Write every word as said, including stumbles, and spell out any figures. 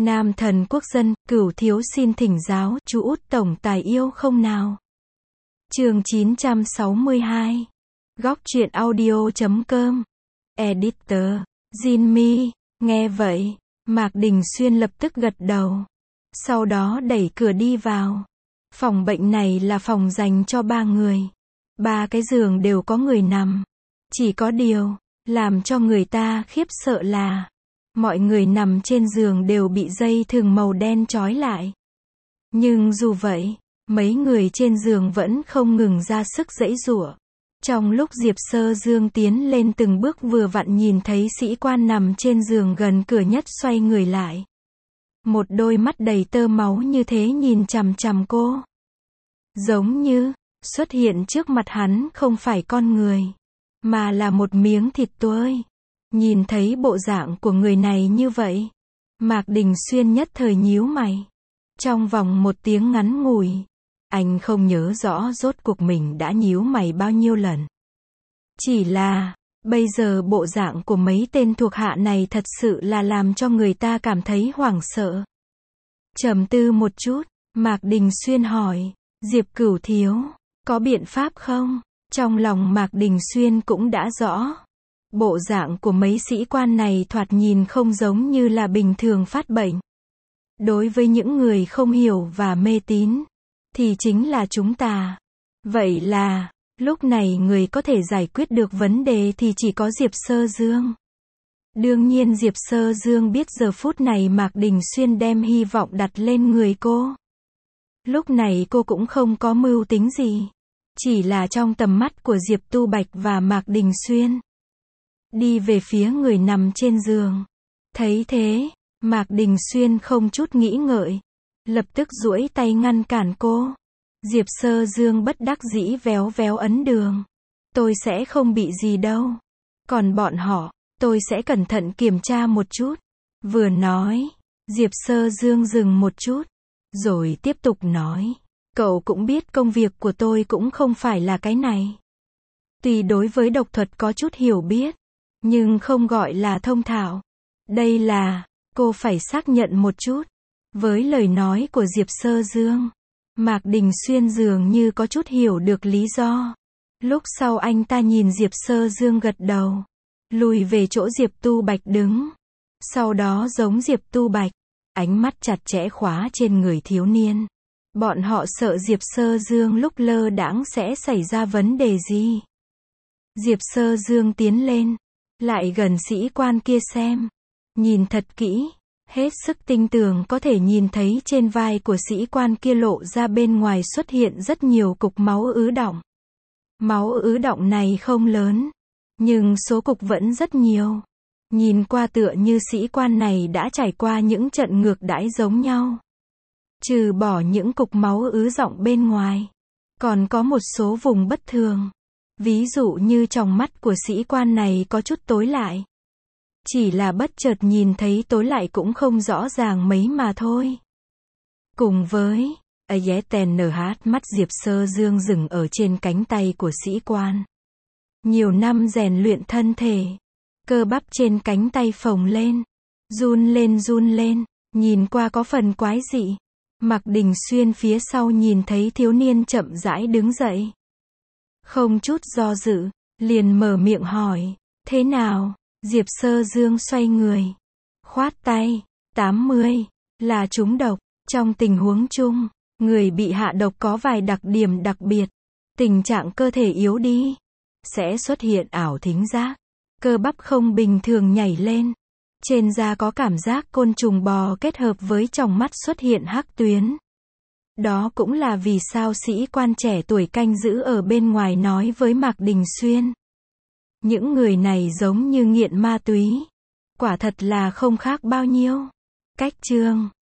Nam thần quốc dân, Cửu thiếu xin thỉnh giáo, chú út tổng tài yêu không nào? Chương chín trăm sáu mươi hai. Góc truyện audio chấm com. Editor Jin Mi. Nghe vậy, Mạc Đình Xuyên lập tức gật đầu. Sau đó đẩy cửa đi vào. Phòng bệnh này là phòng dành cho ba người. Ba cái giường đều có người nằm. Chỉ có điều, làm cho người ta khiếp sợ là mọi người nằm trên giường đều bị dây thừng màu đen trói lại. Nhưng dù vậy, mấy người trên giường vẫn không ngừng ra sức giãy giụa. Trong lúc Diệp Sơ Dương tiến lên từng bước vừa vặn nhìn thấy sĩ quan nằm trên giường gần cửa nhất xoay người lại. Một đôi mắt đầy tơ máu như thế nhìn chằm chằm cô. Giống như, xuất hiện trước mặt hắn không phải con người, mà là một miếng thịt tươi. Nhìn thấy bộ dạng của người này như vậy, Mạc Đình Xuyên nhất thời nhíu mày. Trong vòng một tiếng ngắn ngủi, anh không nhớ rõ rốt cuộc mình đã nhíu mày bao nhiêu lần. Chỉ là, bây giờ bộ dạng của mấy tên thuộc hạ này thật sự là làm cho người ta cảm thấy hoảng sợ. Trầm tư một chút, Mạc Đình Xuyên hỏi, Diệp Cửu thiếu, có biện pháp không? Trong lòng Mạc Đình Xuyên cũng đã rõ. Bộ dạng của mấy sĩ quan này thoạt nhìn không giống như là bình thường phát bệnh. Đối với những người không hiểu và mê tín, thì chính là chúng ta. Vậy là, lúc này người có thể giải quyết được vấn đề thì chỉ có Diệp Sơ Dương. Đương nhiên Diệp Sơ Dương biết giờ phút này Mạc Đình Xuyên đem hy vọng đặt lên người cô. Lúc này cô cũng không có mưu tính gì. Chỉ là trong tầm mắt của Diệp Tu Bạch và Mạc Đình Xuyên. Đi về phía người nằm trên giường. Thấy thế, Mạc Đình Xuyên không chút nghĩ ngợi. Lập tức duỗi tay ngăn cản cô. Diệp Sơ Dương bất đắc dĩ véo véo ấn đường. Tôi sẽ không bị gì đâu. Còn bọn họ, tôi sẽ cẩn thận kiểm tra một chút. Vừa nói, Diệp Sơ Dương dừng một chút. Rồi tiếp tục nói. Cậu cũng biết công việc của tôi cũng không phải là cái này. Tuy đối với độc thuật có chút hiểu biết, nhưng không gọi là thông thạo. Đây là, cô phải xác nhận một chút. Với lời nói của Diệp Sơ Dương, Mạc Đình Xuyên dường như có chút hiểu được lý do. Lúc sau anh ta nhìn Diệp Sơ Dương gật đầu. Lùi về chỗ Diệp Tu Bạch đứng. Sau đó giống Diệp Tu Bạch, ánh mắt chặt chẽ khóa trên người thiếu niên. Bọn họ sợ Diệp Sơ Dương lúc lơ đãng sẽ xảy ra vấn đề gì. Diệp Sơ Dương tiến lên, lại gần sĩ quan kia xem. Nhìn thật kỹ, hết sức tinh tường có thể nhìn thấy trên vai của sĩ quan kia lộ ra bên ngoài xuất hiện rất nhiều cục máu ứ đọng. Máu ứ đọng này không lớn, nhưng số cục vẫn rất nhiều. Nhìn qua tựa như sĩ quan này đã trải qua những trận ngược đãi giống nhau. Trừ bỏ những cục máu ứ đọng bên ngoài, còn có một số vùng bất thường. Ví dụ như tròng mắt của sĩ quan này có chút tối lại. Chỉ là bất chợt nhìn thấy tối lại cũng không rõ ràng mấy mà thôi. Cùng với, Ayeten nh mắt Diệp Sơ Dương dừng ở trên cánh tay của sĩ quan. Nhiều năm rèn luyện thân thể, cơ bắp trên cánh tay phồng lên, run lên run lên, nhìn qua có phần quái dị. Mạc Đình Xuyên phía sau nhìn thấy thiếu niên chậm rãi đứng dậy. Không chút do dự, liền mở miệng hỏi, thế nào? Diệp Sơ Dương xoay người, khoát tay, tám mươi, là trúng độc. Trong tình huống chung, người bị hạ độc có vài đặc điểm đặc biệt. Tình trạng cơ thể yếu đi, sẽ xuất hiện ảo thính giác, cơ bắp không bình thường nhảy lên. Trên da có cảm giác côn trùng bò kết hợp với tròng mắt xuất hiện hắc tuyến. Đó cũng là vì sao sĩ quan trẻ tuổi canh giữ ở bên ngoài nói với Mạc Đình Xuyên. Những người này giống như nghiện ma túy. Quả thật là không khác bao nhiêu. Cách chương